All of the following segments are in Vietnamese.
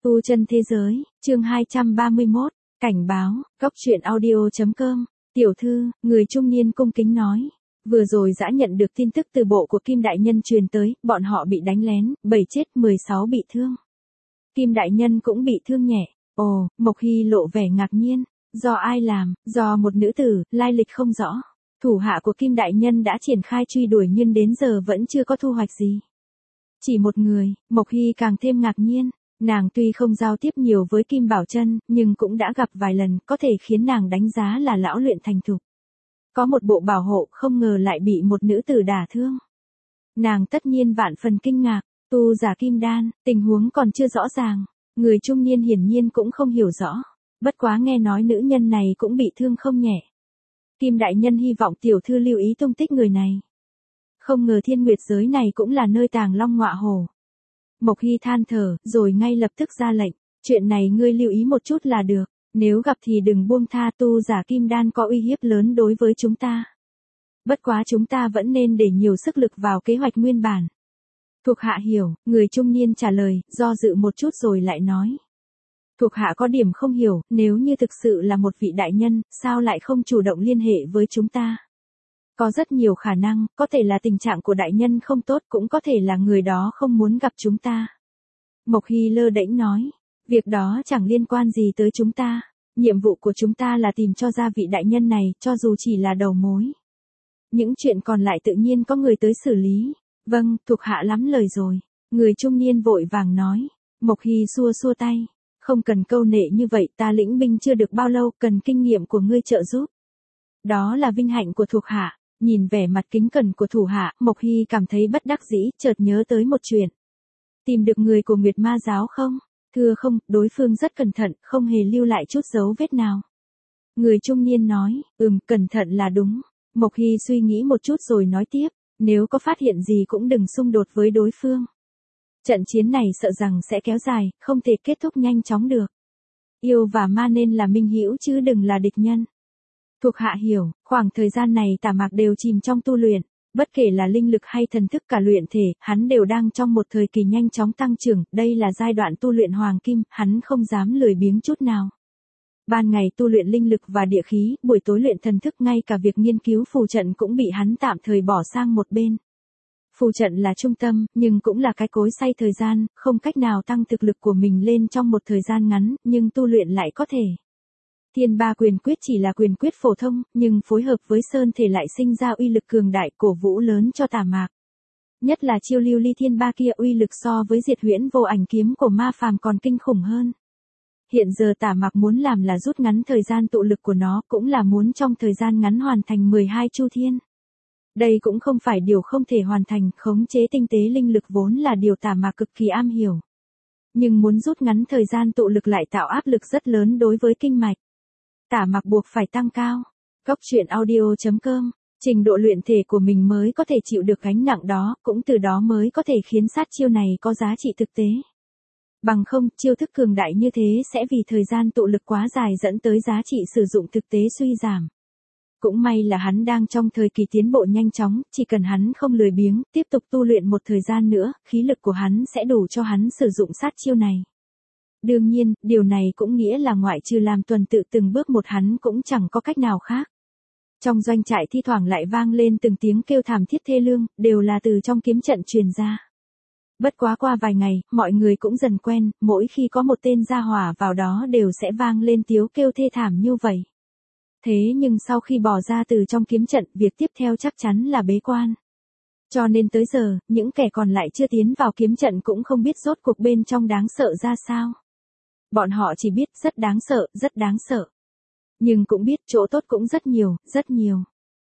Tu chân thế giới, chương 231, cảnh báo, góc truyện audio.com, tiểu thư, người trung niên cung kính nói. Vừa rồi đã nhận được tin tức từ bộ của Kim Đại Nhân truyền tới, bọn họ bị đánh lén, 7 chết 16 bị thương. Kim Đại Nhân cũng bị thương nhẹ. Ồ, Mộc Hy lộ vẻ ngạc nhiên. Do ai làm? Do một nữ tử, lai lịch không rõ. Thủ hạ của Kim Đại Nhân đã triển khai truy đuổi nhưng đến giờ vẫn chưa có thu hoạch gì. Chỉ một người, Mộc Hy càng thêm ngạc nhiên. Nàng tuy không giao tiếp nhiều với Kim Bảo Chân, nhưng cũng đã gặp vài lần, có thể khiến nàng đánh giá là lão luyện thành thục. Có một bộ bảo hộ, không ngờ lại bị một nữ tử đả thương. Nàng tất nhiên vạn phần kinh ngạc, tu giả kim đan, tình huống còn chưa rõ ràng. Người trung niên hiển nhiên cũng không hiểu rõ. Bất quá nghe nói nữ nhân này cũng bị thương không nhẹ. Kim Đại Nhân hy vọng tiểu thư lưu ý tung tích người này. Không ngờ Thiên Nguyệt giới này cũng là nơi tàng long ngọa hổ. Mộc Hy than thở, rồi ngay lập tức ra lệnh. Chuyện này ngươi lưu ý một chút là được. Nếu gặp thì đừng buông tha, tu giả kim đan có uy hiếp lớn đối với chúng ta. Bất quá chúng ta vẫn nên để nhiều sức lực vào kế hoạch nguyên bản. Thuộc hạ hiểu, người trung niên trả lời, do dự một chút rồi lại nói. Thuộc hạ có điểm không hiểu, nếu như thực sự là một vị đại nhân, sao lại không chủ động liên hệ với chúng ta? Có rất nhiều khả năng, có thể là tình trạng của đại nhân không tốt, cũng có thể là người đó không muốn gặp chúng ta. Mộc Hy lơ đễnh nói, việc đó chẳng liên quan gì tới chúng ta. Nhiệm vụ của chúng ta là tìm cho ra vị đại nhân này, cho dù chỉ là đầu mối. Những chuyện còn lại tự nhiên có người tới xử lý. Vâng, thuộc hạ lắm lời rồi. Người trung niên vội vàng nói. Mộc Hy xua xua tay. Không cần câu nệ như vậy, ta lĩnh binh chưa được bao lâu, cần kinh nghiệm của ngươi trợ giúp. Đó là vinh hạnh của thuộc hạ. Nhìn vẻ mặt kính cẩn của thủ hạ, Mộc Hy cảm thấy bất đắc dĩ, chợt nhớ tới một chuyện. Tìm được người của Nguyệt Ma giáo không? Thưa không, đối phương rất cẩn thận, không hề lưu lại chút dấu vết nào. Người trung niên nói, cẩn thận là đúng. Mộc Hy suy nghĩ một chút rồi nói tiếp, nếu có phát hiện gì cũng đừng xung đột với đối phương. Trận chiến này sợ rằng sẽ kéo dài, không thể kết thúc nhanh chóng được. Yêu và ma nên là minh hữu chứ đừng là địch nhân. Thuộc hạ hiểu, khoảng thời gian này Tả Mạc đều chìm trong tu luyện. Bất kể là linh lực hay thần thức cả luyện thể, hắn đều đang trong một thời kỳ nhanh chóng tăng trưởng, đây là giai đoạn tu luyện hoàng kim, hắn không dám lười biếng chút nào. Ban ngày tu luyện linh lực và địa khí, buổi tối luyện thần thức, ngay cả việc nghiên cứu phù trận cũng bị hắn tạm thời bỏ sang một bên. Phù trận là trung tâm, nhưng cũng là cái cối xay thời gian, không cách nào tăng thực lực của mình lên trong một thời gian ngắn, nhưng tu luyện lại có thể. Thiên Ba Quyền Quyết chỉ là quyền quyết phổ thông, nhưng phối hợp với Sơn Thể lại sinh ra uy lực cường đại, cổ vũ lớn cho Tả Mạc. Nhất là chiêu Lưu Ly Thiên Ba kia, uy lực so với Diệt Huyễn Vô Ảnh kiếm của Ma Phàm còn kinh khủng hơn. Hiện giờ Tả Mạc muốn làm là rút ngắn thời gian tụ lực của nó, cũng là muốn trong thời gian ngắn hoàn thành 12 chu thiên. Đây cũng không phải điều không thể hoàn thành, khống chế tinh tế linh lực vốn là điều Tả Mạc cực kỳ am hiểu. Nhưng muốn rút ngắn thời gian tụ lực lại tạo áp lực rất lớn đối với kinh mạch. Tả Mạc buộc phải tăng cao. Góc truyện audio.com, trình độ luyện thể của mình mới có thể chịu được gánh nặng đó, cũng từ đó mới có thể khiến sát chiêu này có giá trị thực tế. Bằng không, chiêu thức cường đại như thế sẽ vì thời gian tụ lực quá dài dẫn tới giá trị sử dụng thực tế suy giảm. Cũng may là hắn đang trong thời kỳ tiến bộ nhanh chóng, chỉ cần hắn không lười biếng, tiếp tục tu luyện một thời gian nữa, khí lực của hắn sẽ đủ cho hắn sử dụng sát chiêu này. Đương nhiên, điều này cũng nghĩa là ngoại trừ làm tuần tự từng bước một, hắn cũng chẳng có cách nào khác. Trong doanh trại thi thoảng lại vang lên từng tiếng kêu thảm thiết thê lương, đều là từ trong kiếm trận truyền ra. Bất quá qua vài ngày, mọi người cũng dần quen, mỗi khi có một tên gia hỏa vào đó đều sẽ vang lên tiếng kêu thê thảm như vậy. Thế nhưng sau khi bỏ ra từ trong kiếm trận, việc tiếp theo chắc chắn là bế quan. Cho nên tới giờ, những kẻ còn lại chưa tiến vào kiếm trận cũng không biết rốt cuộc bên trong đáng sợ ra sao. Bọn họ chỉ biết rất đáng sợ, rất đáng sợ. Nhưng cũng biết chỗ tốt cũng rất nhiều, rất nhiều.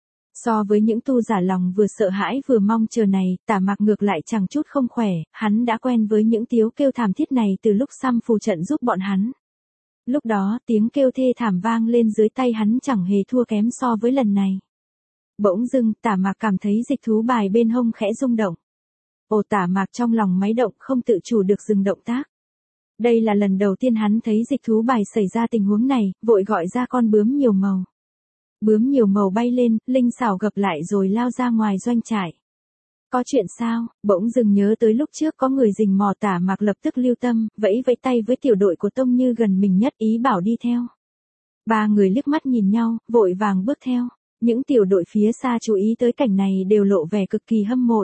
So với những tu giả lòng vừa sợ hãi vừa mong chờ này, Tả Mạc ngược lại chẳng chút không khỏe, hắn đã quen với những tiếng kêu thảm thiết này từ lúc xăm phù trận giúp bọn hắn. Lúc đó, tiếng kêu thê thảm vang lên dưới tay hắn chẳng hề thua kém so với lần này. Bỗng dưng, Tả Mạc cảm thấy dịch thú bài bên hông khẽ rung động. Ồ, Tả Mạc trong lòng máy động, không tự chủ được dừng động tác. Đây là lần đầu tiên hắn thấy dịch thú bài xảy ra tình huống này, vội gọi ra con bướm nhiều màu. Bướm nhiều màu bay lên, linh xảo gập lại rồi lao ra ngoài doanh trại. Có chuyện sao? Bỗng dừng nhớ tới lúc trước có người rình mò Tả Mạc lập tức lưu tâm, vẫy vẫy tay với tiểu đội của Tông Như gần mình nhất ý bảo đi theo. Ba người liếc mắt nhìn nhau, vội vàng bước theo. Những tiểu đội phía xa chú ý tới cảnh này đều lộ vẻ cực kỳ hâm mộ.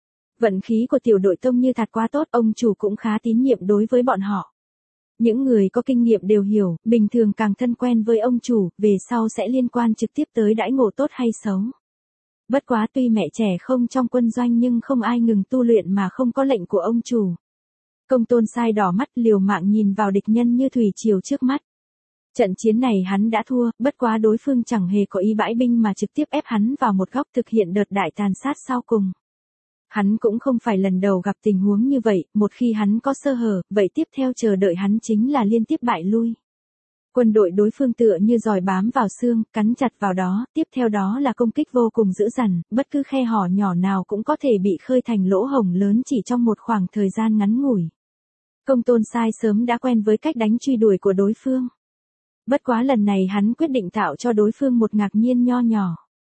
Vận khí của tiểu đội Tông Như thật quá tốt, ông chủ cũng khá tín nhiệm đối với bọn họ. Những người có kinh nghiệm đều hiểu, bình thường càng thân quen với ông chủ, về sau sẽ liên quan trực tiếp tới đãi ngộ tốt hay xấu. Bất quá tuy mẹ trẻ không trong quân doanh nhưng không ai ngừng tu luyện mà không có lệnh của ông chủ. Công Tôn Sai đỏ mắt liều mạng nhìn vào địch nhân như thủy triều trước mắt. Trận chiến này hắn đã thua, bất quá đối phương chẳng hề có ý bãi binh mà trực tiếp ép hắn vào một góc thực hiện đợt đại tàn sát sau cùng. Hắn cũng không phải lần đầu gặp tình huống như vậy, một khi hắn có sơ hở, vậy tiếp theo chờ đợi hắn chính là liên tiếp bại lui. Quân đội đối phương tựa như giòi bám vào xương, cắn chặt vào đó, tiếp theo đó là công kích vô cùng dữ dằn, bất cứ khe hở nhỏ nào cũng có thể bị khơi thành lỗ hổng lớn chỉ trong một khoảng thời gian ngắn ngủi. Công Tôn Sai sớm đã quen với cách đánh truy đuổi của đối phương. Bất quá lần này hắn quyết định tạo cho đối phương một ngạc nhiên nho nhỏ.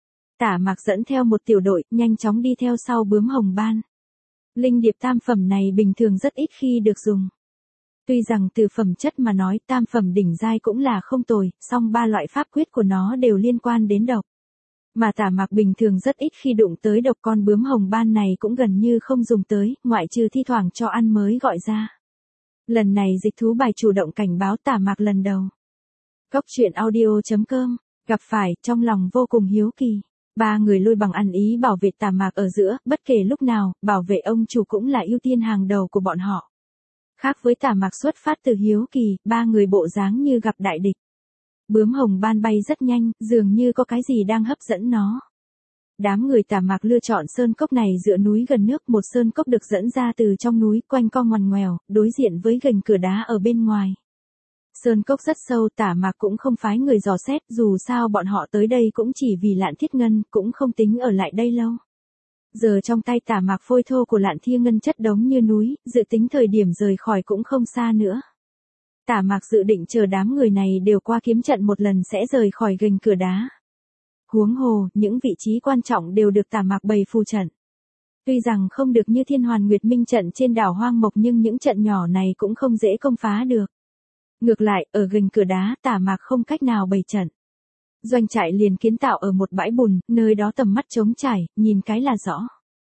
Tả Mạc dẫn theo một tiểu đội, nhanh chóng đi theo sau Bướm Hồng Ban. Linh điệp tam phẩm này bình thường rất ít khi được dùng. Tuy rằng từ phẩm chất mà nói tam phẩm đỉnh giai cũng là không tồi, song ba loại pháp quyết của nó đều liên quan đến độc. Mà Tả Mạc bình thường rất ít khi đụng tới độc, con Bướm Hồng Ban này cũng gần như không dùng tới, ngoại trừ thi thoảng cho ăn mới gọi ra. Lần này dịch thú bài chủ động cảnh báo Tả Mạc lần đầu. Cốc truyện audio.com, gặp phải, trong lòng vô cùng hiếu kỳ. Ba người lôi bằng ăn ý bảo vệ Tả Mạc ở giữa, bất kể lúc nào, bảo vệ ông chủ cũng là ưu tiên hàng đầu của bọn họ. Khác với Tả Mạc xuất phát từ hiếu kỳ, ba người bộ dáng như gặp đại địch. Bướm Hồng Ban bay rất nhanh, dường như có cái gì đang hấp dẫn nó. Đám người Tả Mạc lựa chọn sơn cốc này dựa núi gần nước, một sơn cốc được dẫn ra từ trong núi, quanh co ngoằn ngoèo, đối diện với gành cửa đá ở bên ngoài. Sơn cốc rất sâu, Tả Mạc cũng không phái người dò xét, dù sao bọn họ tới đây cũng chỉ vì Lạn Thiết Ngân, cũng không tính ở lại đây lâu. Giờ trong tay Tả Mạc phôi thô của Lạn Thiên Ngân chất đống như núi, dự tính thời điểm rời khỏi cũng không xa nữa. Tả Mạc dự định chờ đám người này đều qua kiếm trận một lần sẽ rời khỏi gành cửa đá. Huống hồ, những vị trí quan trọng đều được Tả Mạc bày phù trận. Tuy rằng không được như Thiên Hoàn Nguyệt Minh trận trên đảo Hoang Mộc nhưng những trận nhỏ này cũng không dễ công phá được. Ngược lại, ở gành cửa đá, Tả Mạc không cách nào bày trận. Doanh trại liền kiến tạo ở một bãi bùn, nơi đó tầm mắt trống trải, nhìn cái là rõ.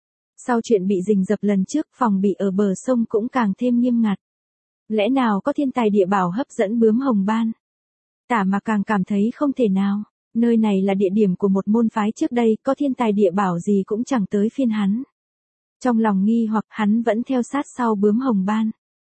Sau chuyện bị rình rập lần trước, phòng bị ở bờ sông cũng càng thêm nghiêm ngặt. Lẽ nào có thiên tài địa bảo hấp dẫn Bướm Hồng Ban? Tả Mạc càng cảm thấy không thể nào, nơi này là địa điểm của một môn phái trước đây, có thiên tài địa bảo gì cũng chẳng tới phiên hắn. Trong lòng nghi hoặc hắn vẫn theo sát sau Bướm Hồng Ban.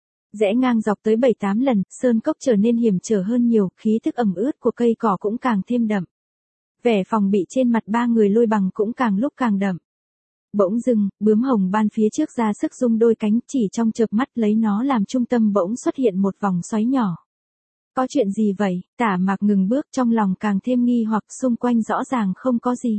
Rẽ ngang dọc tới 7-8 lần, sơn cốc trở nên hiểm trở hơn nhiều, khí thức ẩm ướt của cây cỏ cũng càng thêm đậm. Vẻ phòng bị trên mặt ba người lôi bằng cũng càng lúc càng đậm. Bỗng dưng, Bướm Hồng Ban phía trước ra sức rung đôi cánh, chỉ trong chớp mắt lấy nó làm trung tâm bỗng xuất hiện một vòng xoáy nhỏ. Có chuyện gì vậy? Tả Mạc ngừng bước, trong lòng càng thêm nghi hoặc, xung quanh rõ ràng không có gì.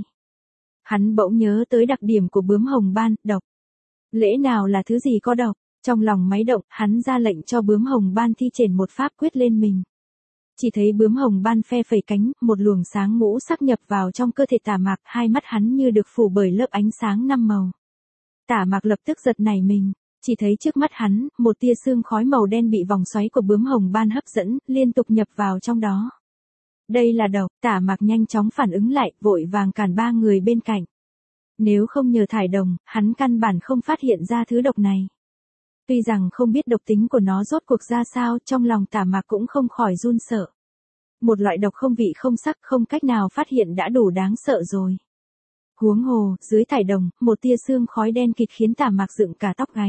Hắn bỗng nhớ tới đặc điểm của Bướm Hồng Ban, độc. Lẽ nào là thứ gì có độc? Trong lòng máy động, hắn ra lệnh cho Bướm Hồng Ban thi triển một pháp quyết lên mình. Chỉ thấy Bướm Hồng Ban phe phẩy cánh, một luồng sáng ngũ sắc nhập vào trong cơ thể Tả Mạc, hai mắt hắn như được phủ bởi lớp ánh sáng 5 màu. Tả Mạc lập tức giật nảy mình, chỉ thấy trước mắt hắn, một tia sương khói màu đen bị vòng xoáy của Bướm Hồng Ban hấp dẫn, liên tục nhập vào trong đó. Đây là độc, Tả Mạc nhanh chóng phản ứng lại, vội vàng cản ba người bên cạnh. Nếu không nhờ thải đồng, hắn căn bản không phát hiện ra thứ độc này. Tuy rằng không biết độc tính của nó rốt cuộc ra sao, trong lòng Tả Mạc cũng không khỏi run sợ. Một loại độc không vị không sắc, không cách nào phát hiện đã đủ đáng sợ rồi. Huống hồ, dưới thải đồng, một tia sương khói đen kịt khiến Tả Mạc dựng cả tóc gáy.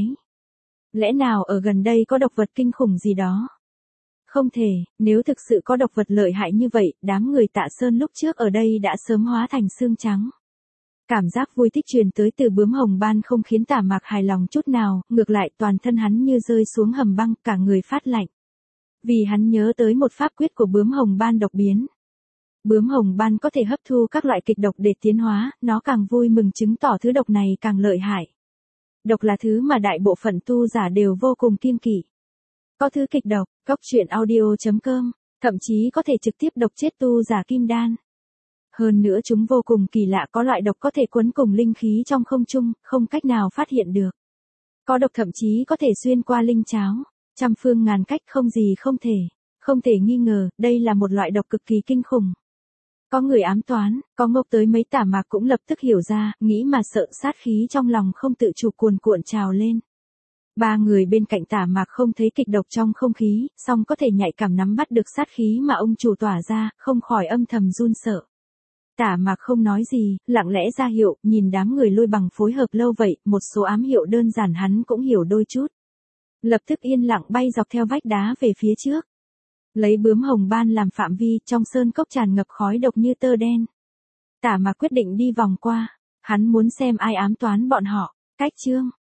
Lẽ nào ở gần đây có độc vật kinh khủng gì đó? Không thể, nếu thực sự có độc vật lợi hại như vậy, đám người Tạ Sơn lúc trước ở đây đã sớm hóa thành xương trắng. Cảm giác vui thích truyền tới từ Bướm Hồng Ban không khiến Tả Mạc hài lòng chút nào, ngược lại toàn thân hắn như rơi xuống hầm băng, cả người phát lạnh. Vì hắn nhớ tới một pháp quyết của Bướm Hồng Ban độc biến. Bướm Hồng Ban có thể hấp thu các loại kịch độc để tiến hóa, nó càng vui mừng chứng tỏ thứ độc này càng lợi hại. Độc là thứ mà đại bộ phận tu giả đều vô cùng kiêng kỵ. Có thứ kịch độc, cốc truyện audio.com, thậm chí có thể trực tiếp độc chết tu giả kim đan. Hơn nữa chúng vô cùng kỳ lạ, có loại độc có thể quấn cùng linh khí trong không trung, không cách nào phát hiện được. Có độc thậm chí có thể xuyên qua linh cháo. Trăm phương ngàn cách không gì không thể. Không thể nghi ngờ, đây là một loại độc cực kỳ kinh khủng. Có người ám toán, có ngốc tới mấy Tả Mạc cũng lập tức hiểu ra, nghĩ mà sợ, sát khí trong lòng không tự chủ cuồn cuộn trào lên. Ba người bên cạnh Tả Mạc không thấy kịch độc trong không khí, song có thể nhạy cảm nắm bắt được sát khí mà ông chủ tỏa ra, không khỏi âm thầm run sợ. Tả Mạc không nói gì, lặng lẽ ra hiệu, nhìn đám người Lôi Bằng phối hợp lâu vậy, một số ám hiệu đơn giản hắn cũng hiểu đôi chút. Lập tức yên lặng bay dọc theo vách đá về phía trước. Lấy bướm hồng ban làm phạm vi, trong sơn cốc tràn ngập khói độc như tơ đen. Tả Mạc quyết định đi vòng qua, hắn muốn xem ai ám toán bọn họ. Cách chương